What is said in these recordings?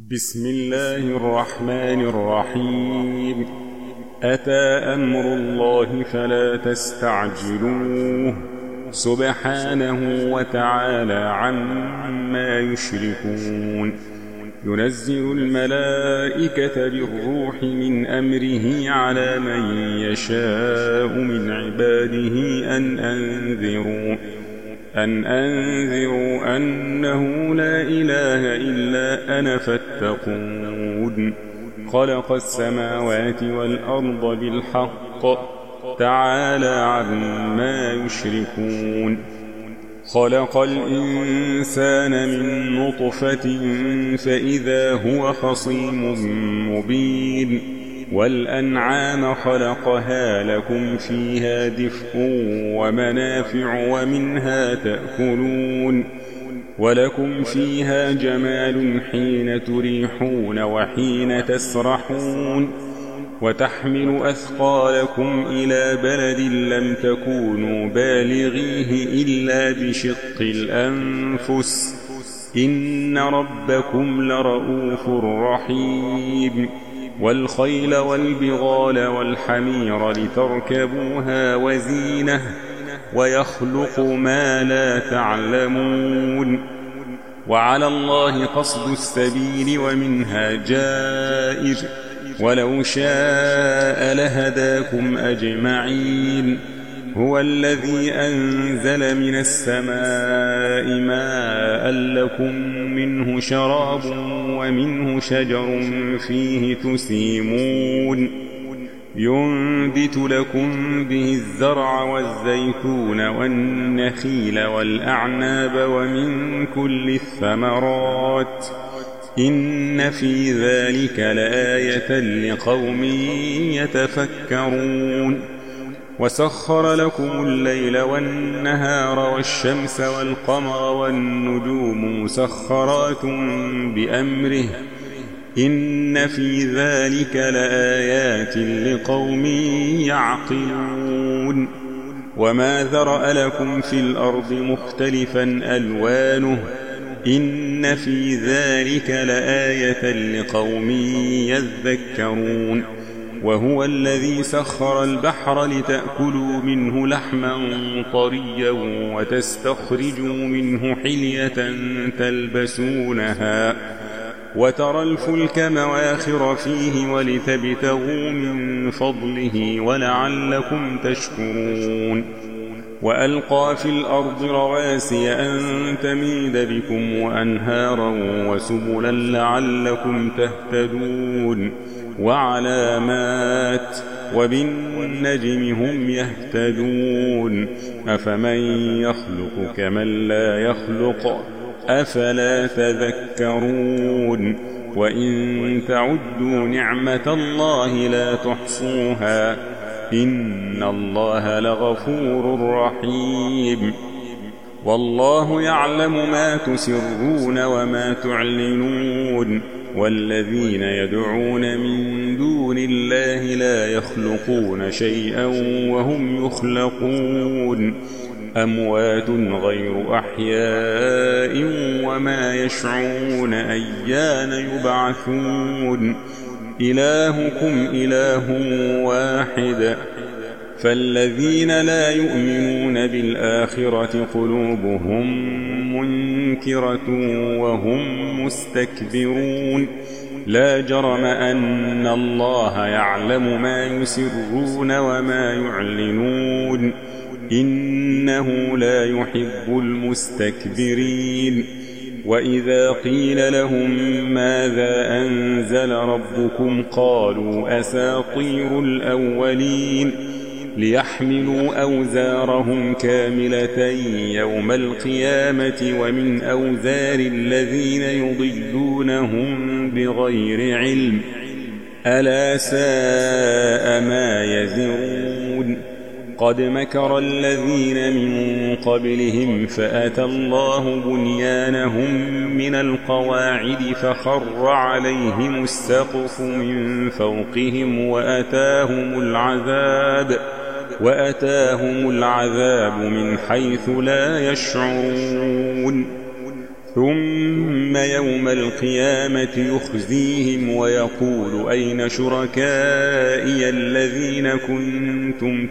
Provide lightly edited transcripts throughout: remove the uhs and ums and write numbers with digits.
بسم الله الرحمن الرحيم. أتى أمر الله فلا تستعجلوه سبحانه وتعالى عما يشركون. ينزل الملائكة بالروح من أمره على من يشاء من عباده أن أنذروا أنه لا إله إلا أنا فاتقون. خلق السماوات والأرض بالحق تعالى عما يشركون. خلق الإنسان من نطفة فإذا هو خصيم مبين. والأنعام خلقها لكم فيها دفء ومنافع ومنها تأكلون. ولكم فيها جمال حين تريحون وحين تسرحون. وتحمل أثقالكم إلى بلد لم تكونوا بالغيه إلا بشق الأنفس إن ربكم لرؤوف رحيم. والخيل والبغال والحمير لتركبوها وزينة ويخلق ما لا تعلمون. وعلى الله قصد السبيل ومنها جائر ولو شاء لهداكم أجمعين. هو الذي أنزل من السماء ماء لكم منه شراب ومنه شجر فيه تسيمون. ينبت لكم به الزرع والزيتون والنخيل والأعناب ومن كل الثمرات إن في ذلك لآية لقوم يتفكرون. وسخر لكم الليل والنهار والشمس والقمر والنجوم مسخرات بأمره إن في ذلك لآيات لقوم يعقلون. وما ذرأ لكم في الأرض مختلفا ألوانه إن في ذلك لآية لقوم يذكرون. وهو الذي سخر البحر لتأكلوا منه لحما طريا وتستخرجوا منه حلية تلبسونها وترى الفلك مواخر فيه ولتبتغوا من فضله ولعلكم تشكرون. وألقى في الأرض رواسي أن تميد بكم وأنهارا وسبلا لعلكم تهتدون. وعلامات وبالنجم هم يهتدون. أفمن يخلق كمن لا يخلق أفلا تذكرون. وإن تعدوا نعمة الله لا تحصوها إن الله لغفور رحيم. والله يعلم ما تسرون وما تعلنون. والذين يدعون من دون الله لا يخلقون شيئا وهم يخلقون. أموات غير أحياء وما يشعرون أيان يبعثون. إلهكم إله واحد. فالذين لا يؤمنون بالآخرة قلوبهم منكرة وهم مستكبرون. لا جرم أن الله يعلم ما يسرون وما يعلنون إنه لا يحب المستكبرين. وإذا قيل لهم ماذا أنزل ربكم قالوا أساطير الأولين. ليحملوا أوزارهم كاملة يوم القيامة ومن أوزار الذين يضلونهم بغير علم ألا ساء ما يزرون. قد مكر الذين من قبلهم فأتى الله بنيانهم من القواعد فخر عليهم السقف من فوقهم وأتاهم العذاب من حيث لا يشعرون. ثم يوم القيامة يخزيهم ويقول أين شركائي الذين كنتم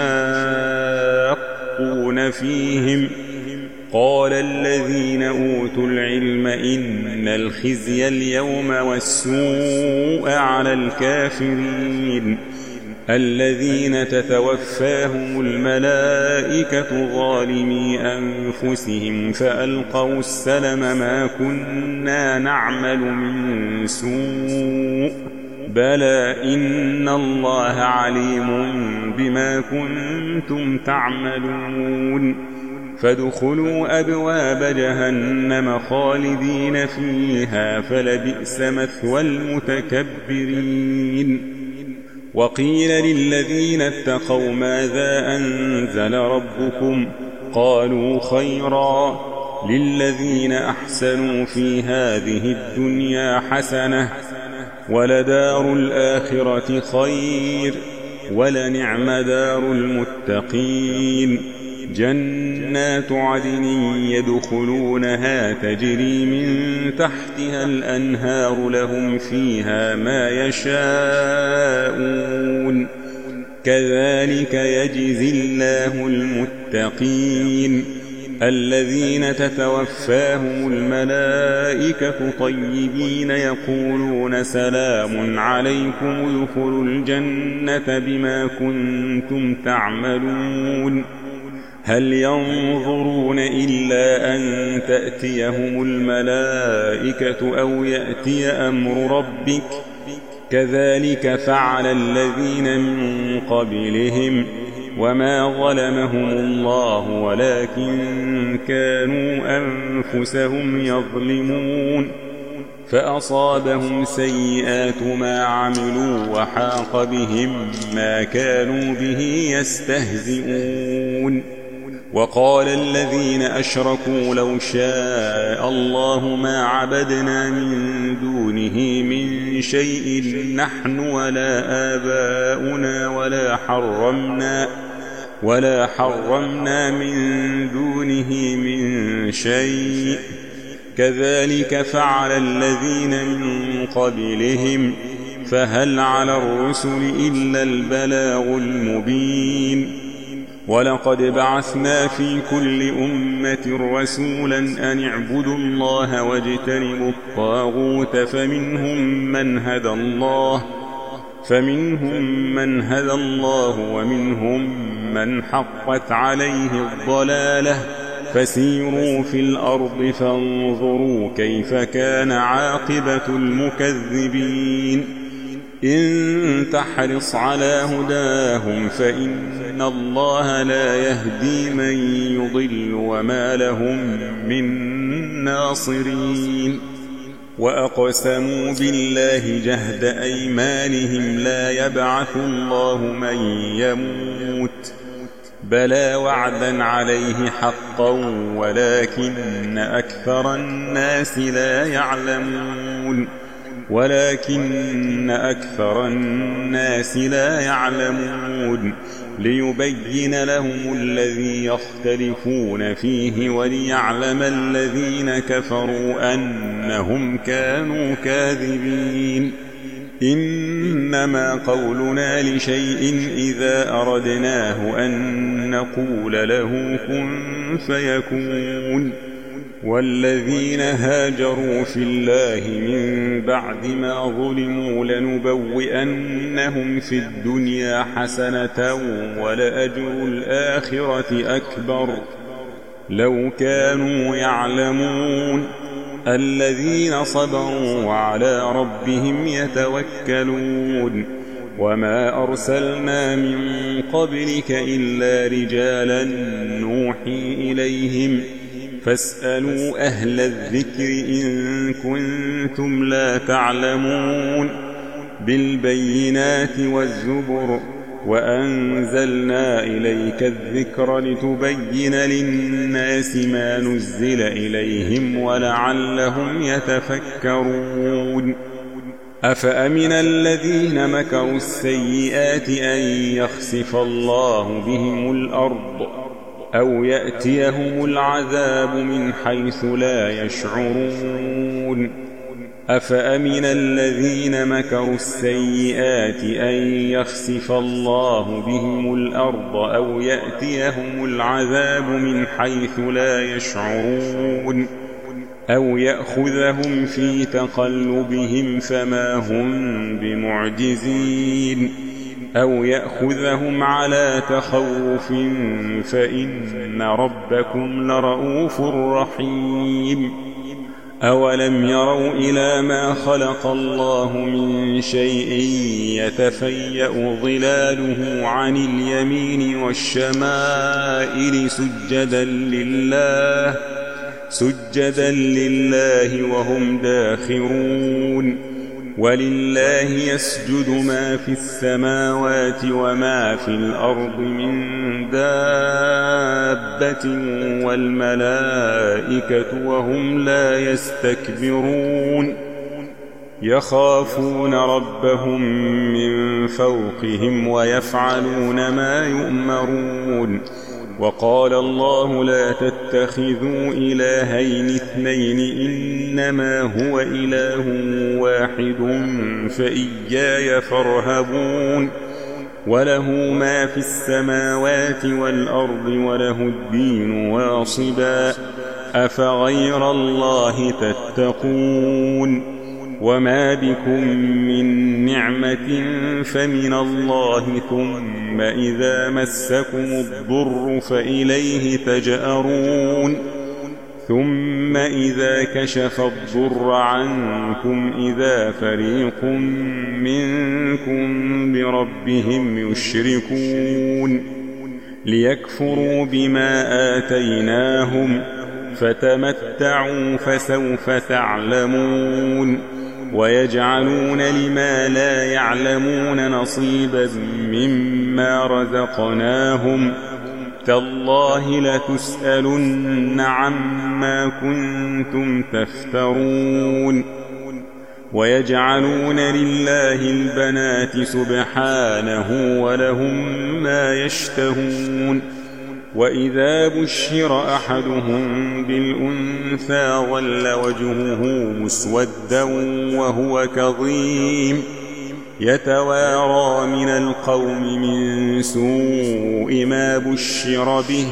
تشاقون فيهم قال الذين أوتوا العلم إن الخزي اليوم والسوء على الكافرين الذين تتوفاهم الملائكة ظالمي أنفسهم فألقوا السلم ما كنا نعمل من سوء بلى إن الله عليم بما كنتم تعملون فادخلوا أبواب جهنم خالدين فيها فلبئس مثوى المتكبرين وقيل للذين اتقوا ماذا أنزل ربكم قالوا خيرا للذين أحسنوا في هذه الدنيا حسنة ولدار الآخرة خير ولنعم دار المتقين جنات عدن يدخلونها تجري من تحتها الأنهار لهم فيها ما يشاءون كذلك يجزي الله المتقين الذين تتوفاهم الملائكة طيبين يقولون سلام عليكم ادخلوا الجنة بما كنتم تعملون هل ينظرون إلا أن تأتيهم الملائكة أو يأتي أمر ربك كذلك فعل الذين من قبلهم وما ظلمهم الله ولكن كانوا أنفسهم يظلمون فأصابهم سيئات ما عملوا وحاق بهم ما كانوا به يستهزئون وقال الذين أشركوا لو شاء الله ما عبدنا من دونه من شيء نحن ولا آباؤنا ولا حرمنا من دونه من شيء كذلك فعل الذين من قبلهم فهل على الرسل إلا البلاغ المبين ولقد بعثنا في كل أمة رسولا أن اعبدوا الله واجتنبوا الطاغوت فمنهم من هدى الله ومنهم من حقت عليه الضلالة فسيروا في الأرض فانظروا كيف كان عاقبة المكذبين إن تحرص على هداهم فإن الله لا يهدي من يضل وما لهم من ناصرين وأقسموا بالله جهد أيمانهم لا يبعث الله من يموت بلى وعدا عليه حقا ولكن أكثر الناس لا يعلمون ليبين لهم الذي يختلفون فيه وليعلم الذين كفروا أنهم كانوا كاذبين إنما قولنا لشيء إذا أردناه أن نقول له كن فيكون والذين هاجروا في الله من بعد ما ظلموا لنبوئنهم في الدنيا حسنة ولأجر الآخرة أكبر لو كانوا يعلمون الذين صبروا وعلى ربهم يتوكلون وما أرسلنا من قبلك إلا رجالا نوحي إليهم فاسألوا أهل الذكر إن كنتم لا تعلمون بالبينات والزبر وأنزلنا إليك الذكر لتبين للناس ما نزل إليهم ولعلهم يتفكرون أفأمن الذين مكروا السيئات أن يخسف الله بهم الأرض أو يأتيهم العذاب من حيث لا يشعرون أفأمن الذين مكروا السيئات أن يخسف الله بهم الأرض أو يأتيهم العذاب من حيث لا يشعرون أو يأخذهم في تقلبهم فما هم بمعجزين أو يأخذهم على تخوف فإن ربكم لرؤوف رحيم أولم يروا إلى ما خلق الله من شيء يتفيأ ظلاله عن اليمين والشمائل سجدا لله وهم داخرون ولله يسجد ما في السماوات وما في الأرض من دابة والملائكة وهم لا يستكبرون يخافون ربهم من فوقهم ويفعلون ما يؤمرون وقال الله لا تتخذوا إلهين اثنين إنما هو إله واحد فإياي فارهبون وله ما في السماوات والأرض وله الدين واصبا أفغير الله تتقون وما بكم من نعمة فمن الله ثم إذا مسكم الضر فإليه تجأرون ثم إذا كشف الضر عنكم إذا فريق منكم بربهم يشركون ليكفروا بما آتيناهم فتمتعوا فسوف تعلمون ويجعلون لما لا يعلمون نصيبا مما رزقناهم تالله لتسألن عما كنتم تفترون ويجعلون لله البنات سبحانه ولهم ما يشتهون وإذا بشر أحدهم بالأنثى ظل وجهه مسودا وهو كظيم يتوارى من القوم من سوء ما بشر به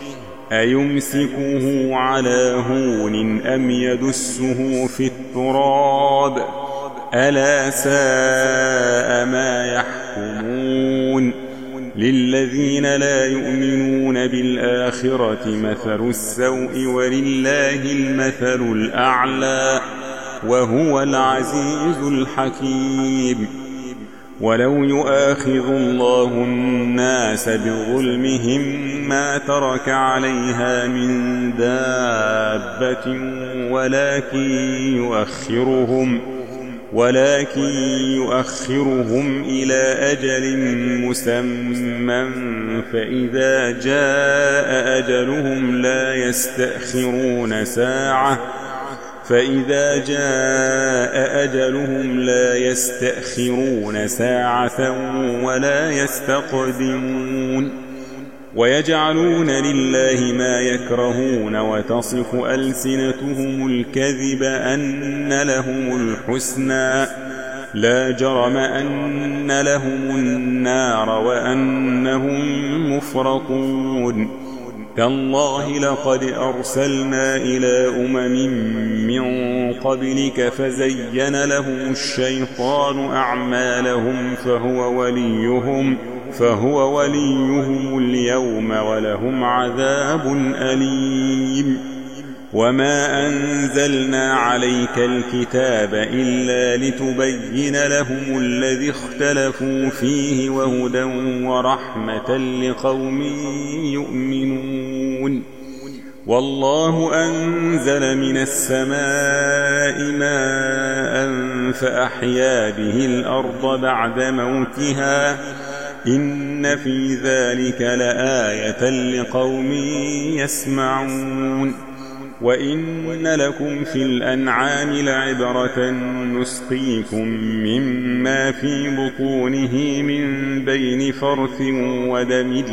أيمسكه على هون أم يدسه في التراب ألا ساء ما يحكمون للذين لا يؤمنون بالآخرة مثل السوء ولله المثل الأعلى وهو العزيز الحكيم ولو يؤاخذ الله الناس بظلمهم ما ترك عليها من دابة ولكن يؤخرهم إلى أجل مسمى فإذا جاء أجلهم لا يستأخرون ساعة ولا يستقدمون ويجعلون لله ما يكرهون وتصف ألسنتهم الكذب أن لهم الحسنى لا جرم أن لهم النار وأنهم مفرطون تالله لقد أرسلنا إلى من قبلك فزين لهم الشيطان أعمالهم فهو وليهم اليوم ولهم عذاب أليم وما أنزلنا عليك الكتاب إلا لتبين لهم الذي اختلفوا فيه وهدى ورحمة لقوم يؤمنون والله أنزل من السماء ماء فأحيا به الأرض بعد موتها إن في ذلك لآية لقوم يسمعون وإن لكم في الأنعام لعبرة نسقيكم مما في بطونه من بين فرث ودم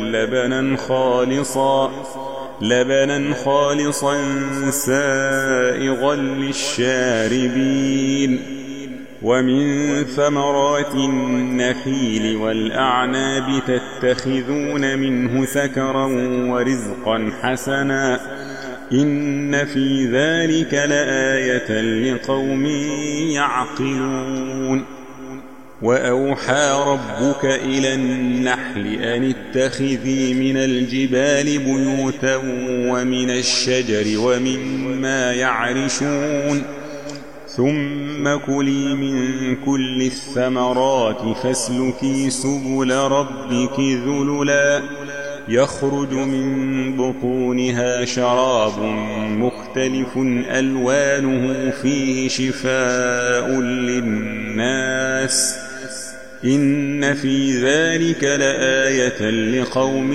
لبنا خالصا سائغا للشاربين ومن ثمرات النخيل والأعناب تتخذون منه سكرا ورزقا حسنا إن في ذلك لآية لقوم يعقلون وأوحى ربك إلى النحل أن اتخذي من الجبال بيوتا ومن الشجر ومما يعرشون ثم كلي من كل الثمرات فاسلكي سبل ربك ذللا يخرج من بطونها شراب مختلف ألوانه فيه شفاء للناس إن في ذلك لآية لقوم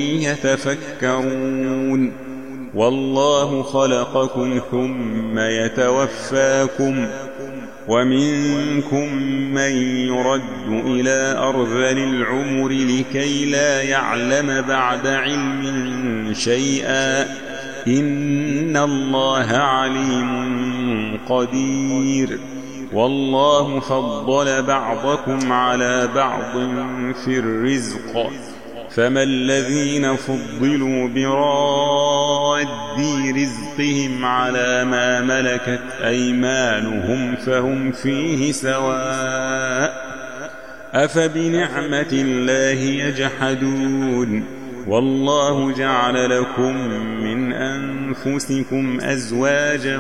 يتفكرون والله خلقكم ثم يتوفاكم ومنكم من يرد إلى أرذل العمر لكي لا يعلم بعد علم شيئا إن الله عليم قدير والله فضل بعضكم على بعض في الرزق فما الذين فضلوا براد رزقهم على ما ملكت أيمانهم فهم فيه سواء أفبنعمة الله يجحدون والله جعل لكم من أنفسكم أزواجا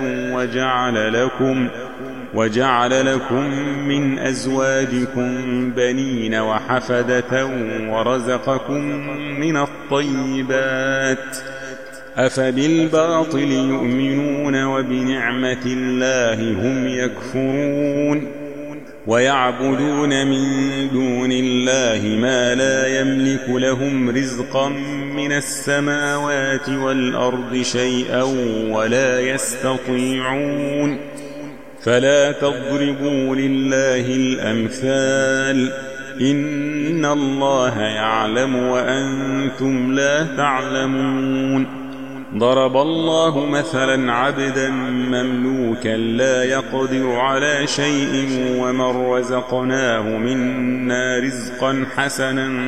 وجعل لكم من أزواجكم بنين وحفدة ورزقكم من الطيبات أفبالباطل يؤمنون وبنعمة الله هم يكفرون ويعبدون من دون الله ما لا يملك لهم رزقا من السماوات والأرض شيئا ولا يستطيعون فلا تضربوا لله الأمثال إن الله يعلم وأنتم لا تعلمون ضرب الله مثلا عبدا مملوكا لا يقدر على شيء ومن رزقناه منا رزقا حسنا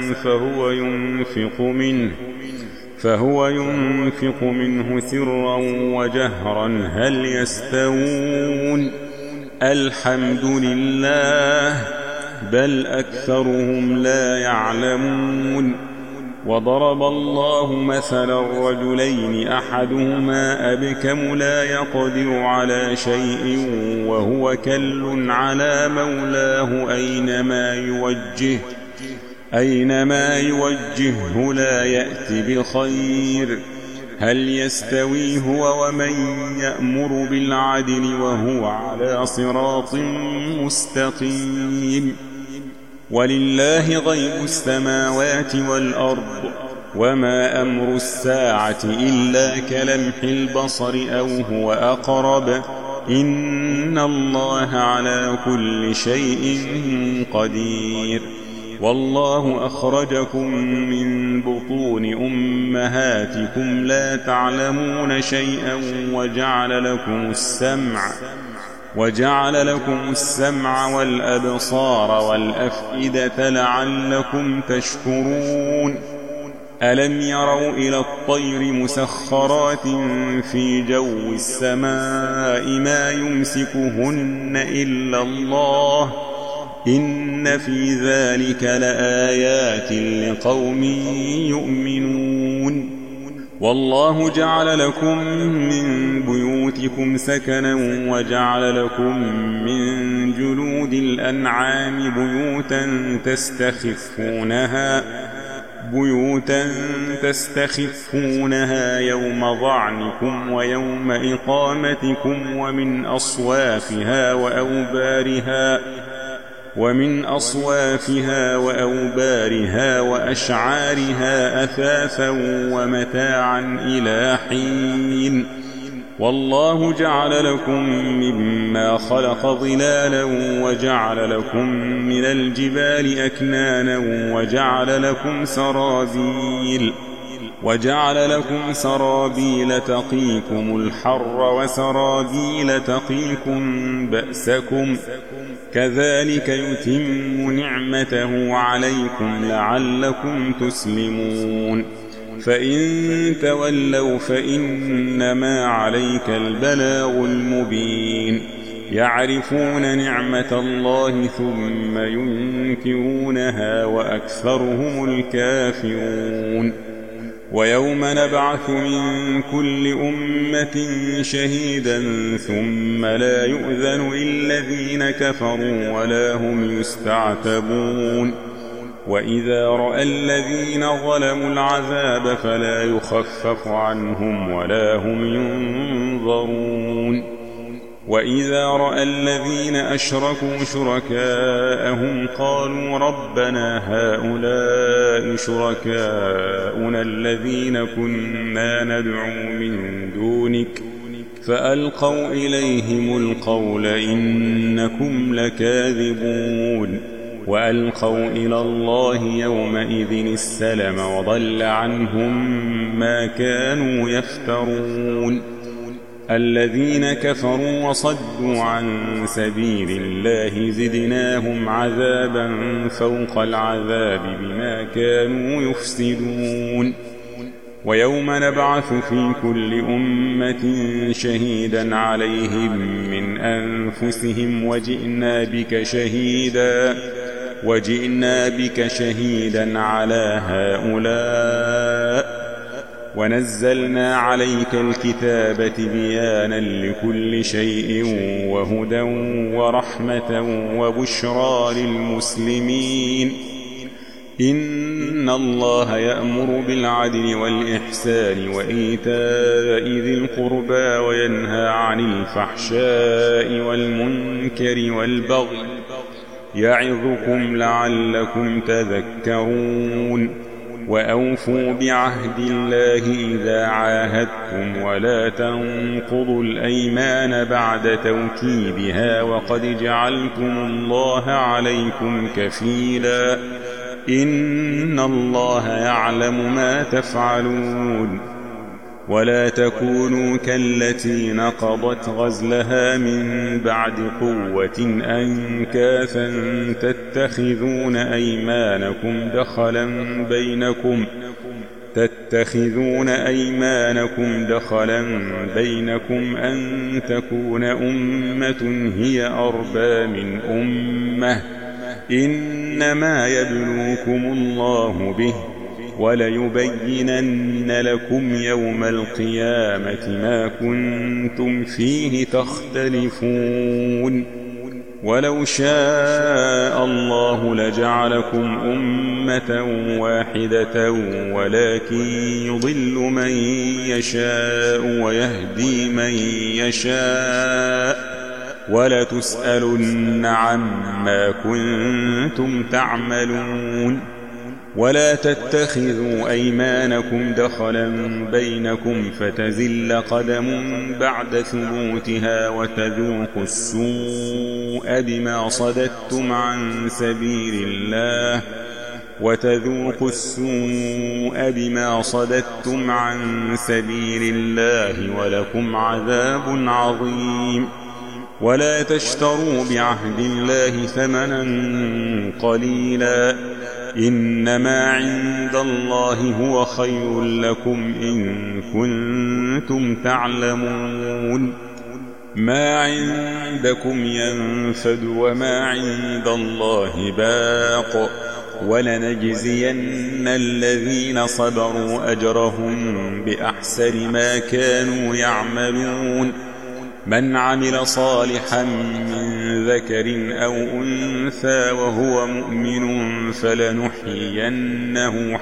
فهو ينفق منه سرا وجهرا هل يستوون الحمد لله بل أكثرهم لا يعلمون وضرب الله مثلا رجلين أحدهما أبكم لا يقدر على شيء وهو كل على مولاه أينما يوجهه لا يأتي بخير هل يستوي هو ومن يأمر بالعدل وهو على صراط مستقيم ولله غيب السماوات والأرض وما أمر الساعة إلا كلمح البصر أو هو أقرب إن الله على كل شيء قدير والله أخرجكم من بطون أمهاتكم لا تعلمون شيئا وجعل لكم السمع والأبصار والأفئدة لعلكم تشكرون ألم يروا إلى الطير مسخرات في جو السماء ما يمسكهن إلا الله إن في ذلك لآيات لقوم يؤمنون والله جعل لكم من بيوتكم سكنا وجعل لكم من جلود الأنعام بيوتا تستخفونها يوم ظعنكم ويوم إقامتكم ومن أصوافها وأوبارها وأشعارها أثاثا ومتاعا إلى حين والله جعل لكم مما خلق ظلالا وجعل لكم من الجبال أكنانا وجعل لكم سرابيل تقيكم الحر وسرابيل تقيكم بأسكم كذلك يتم نعمته عليكم لعلكم تسلمون فإن تولوا فإنما عليك البلاغ المبين يعرفون نعمة الله ثم ينكرونها وأكثرهم الكافرون ويوم نبعث من كل أمة شهيدا ثم لا يؤذن للذين كفروا ولا هم يستعتبون وإذا رأى الذين ظلموا العذاب فلا يخفف عنهم ولا هم ينظرون وإذا رأى الذين أشركوا شركاءهم قالوا ربنا هؤلاء شركاؤنا الذين كنا ندعو من دونك فألقوا إليهم القول إنكم لكاذبون وألقوا إلى الله يومئذ السلم وضل عنهم ما كانوا يفترون الذين كفروا وصدوا عن سبيل الله زدناهم عذابا فوق العذاب بما كانوا يفسدون ويوم نبعث في كل أمة شهيدا عليهم من أنفسهم وجئنا بك شهيدا على هؤلاء ونزلنا عليك الكتاب بيانا لكل شيء وهدى ورحمة وبشرى للمسلمين إن الله يأمر بالعدل والإحسان وإيتاء ذي القربى وينهى عن الفحشاء والمنكر والبغي يعظكم لعلكم تذكرون وأوفوا بعهد الله إذا عاهدتم ولا تنقضوا الأيمان بعد توكيدها وقد جعلتم الله عليكم كفيلا إن الله يعلم ما تفعلون ولا تكونوا كالتي نقضت غزلها من بعد قوة أنكاثا تتخذون أيمانكم دخلا بينكم أن تكون أمة هي أربى من أمة إنما يبلوكم الله به وليبينن لكم يوم القيامة ما كنتم فيه تختلفون ولو شاء الله لجعلكم أمة واحدة ولكن يضل من يشاء ويهدي من يشاء ولتسألن عما كنتم تعملون ولا تتخذوا أيمانكم دخلا بينكم فتزل قدم بعد ثبوتها وتذوقوا السوء بما صددتم عن سبيل الله ولكم عذاب عظيم ولا تشتروا بعهد الله ثمنا قليلا إنما عند الله هو خير لكم إن كنتم تعلمون ما عندكم ينفد وما عند الله باق ولنجزين الذين صبروا أجرهم بأحسن ما كانوا يعملون من عمل صالحا من ذكر أو أنثى وهو مؤمن فلنحيينه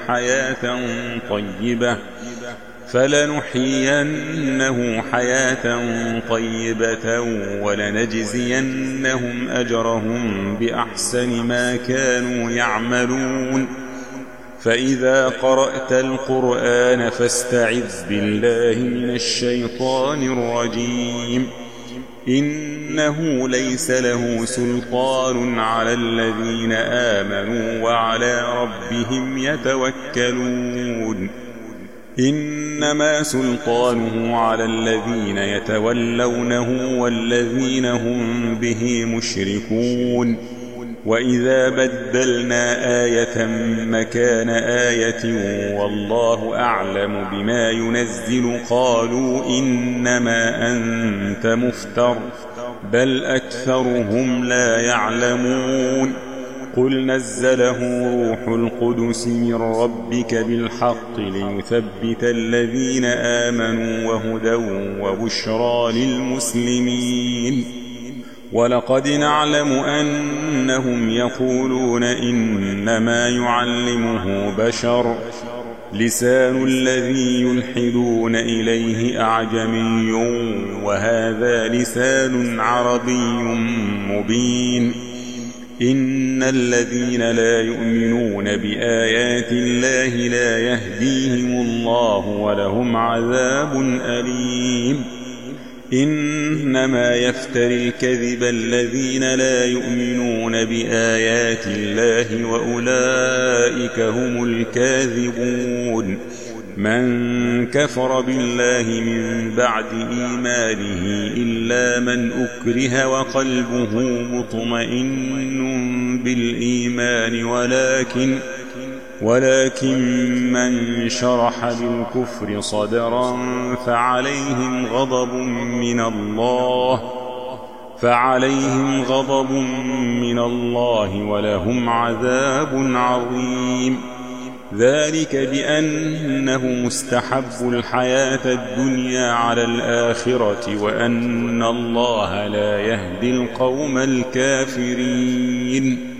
حياة طيبة ولنجزينهم أجرهم بأحسن ما كانوا يعملون فإذا قرأت القرآن فاستعذ بالله من الشيطان الرجيم إنه ليس له سلطان على الذين آمنوا وعلى ربهم يتوكلون إنما سلطانه على الذين يتولونه والذين هم به مشركون وإذا بدلنا آية مكان آية والله أعلم بما ينزل قالوا إنما أنت مفتر بل أكثرهم لا يعلمون قل نزله روح القدس من ربك بالحق ليثبت الذين آمنوا وهدى وبشرى للمسلمين ولقد نعلم أنهم يقولون إنما يعلمه بشر لسان الذي يلحدون إليه أعجمي وهذا لسان عربي مبين إن الذين لا يؤمنون بآيات الله لا يهديهم الله ولهم عذاب أليم إنما يفتري الكذب الذين لا يؤمنون بآيات الله وأولئك هم الكاذبون من كفر بالله من بعد إيمانه إلا من أكره وقلبه مطمئن بالإيمان ولكن من شرح بالكفر صدرا فعليهم غضب من الله ولهم عذاب عظيم ذلك بأنه مستحب الحياة الدنيا على الآخرة وأن الله لا يهدي القوم الكافرين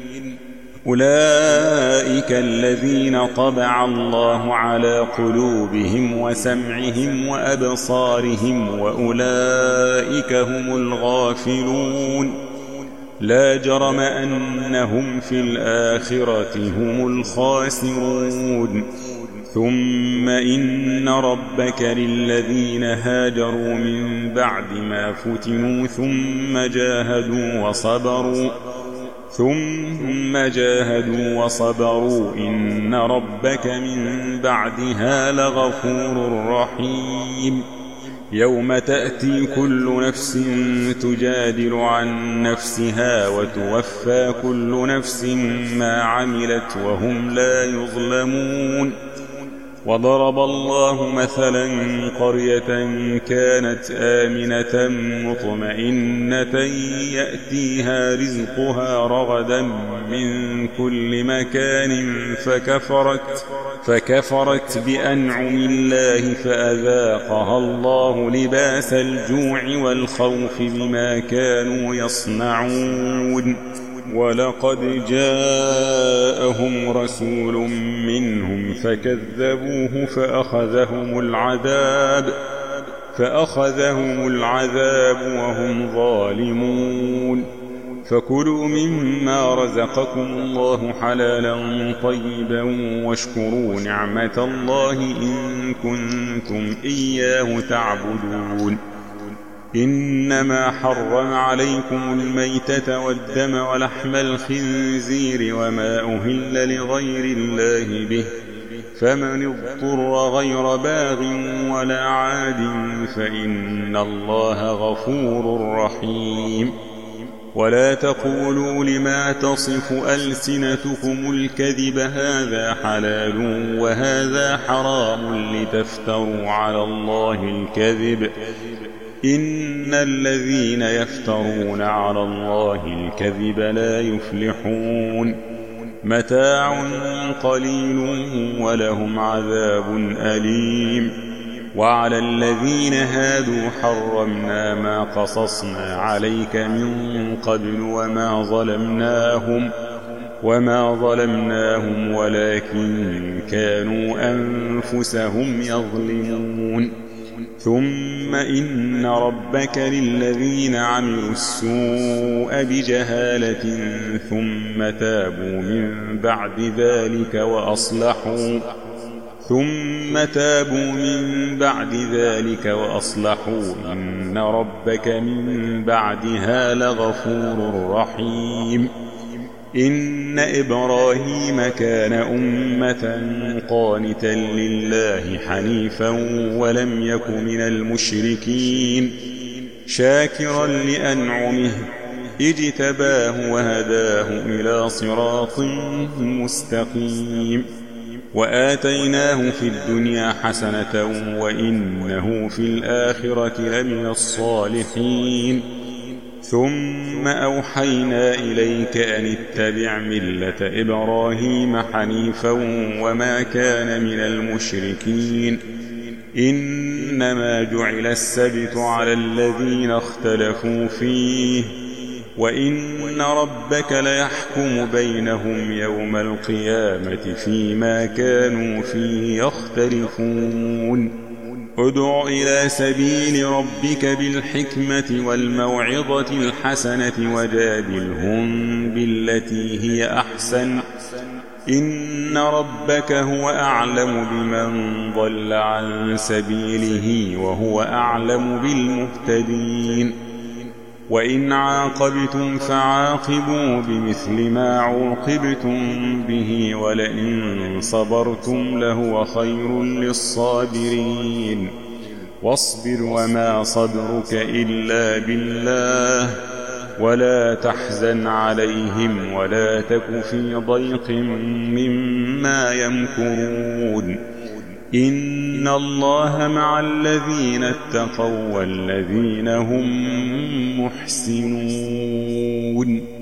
أولئك الذين طبع الله على قلوبهم وسمعهم وأبصارهم وأولئك هم الغافلون لا جرم أنهم في الآخرة هم الخاسرون ثم إن ربك للذين هاجروا من بعد ما فتنوا ثم جاهدوا وصبروا إن ربك من بعدها لغفور رحيم يوم تأتي كل نفس تجادل عن نفسها وتوفى كل نفس ما عملت وهم لا يظلمون وضرب الله مثلا قرية كانت آمنة مطمئنة يأتيها رزقها رغدا من كل مكان فكفرت بأنعم الله فأذاقها الله لباس الجوع والخوف بما كانوا يصنعون ولقد جاءهم رسول منهم فكذبوه فأخذهم العذاب وهم ظالمون فكلوا مما رزقكم الله حلالا طيبا واشكروا نعمة الله إن كنتم إياه تعبدون إنما حرم عليكم الميتة والدم ولحم الخنزير وما أهل لغير الله به فمن اضطر غير باغ ولا عاد فإن الله غفور رحيم ولا تقولوا لما تصف ألسنتكم الكذب هذا حلال وهذا حرام لتفتروا على الله الكذب إن الذين يفترون على الله الكذب لا يفلحون متاع قليل ولهم عذاب أليم وعلى الذين هادوا حرمنا ما قصصنا عليك من قبل وما ظلمناهم ولكن كانوا أنفسهم يظلمون ثم إن ربك للذين عملوا السوء بجهالة ثم تابوا من بعد ذلك وأصلحوا إن ربك من بعدها لغفور رحيم. إن إبراهيم كان أمة قانتا لله حنيفا ولم يك من المشركين شاكرا لأنعمه اجتباه وهداه إلى صراط مستقيم. وآتيناه في الدنيا حسنة وإنه في الآخرة لمن الصالحين. ثم أوحينا إليك أن اتبع ملة إبراهيم حنيفا وما كان من المشركين. إنما جعل السبت على الذين اختلفوا فيه وإن ربك ليحكم بينهم يوم القيامة فيما كانوا فيه يختلفون. ادع إلى سبيل ربك بالحكمة والموعظة الحسنة وجادلهم بالتي هي أحسن إن ربك هو أعلم بمن ضل عن سبيله وهو أعلم بالمهتدين. وإن عاقبتم فعاقبوا بمثل ما عوقبتم به ولئن صبرتم لهو خير للصابرين. واصبر وما صبرك إلا بالله ولا تحزن عليهم ولا تك في ضيق مما يمكرون. إن الله مع الذين اتقوا والذين هم محسنون.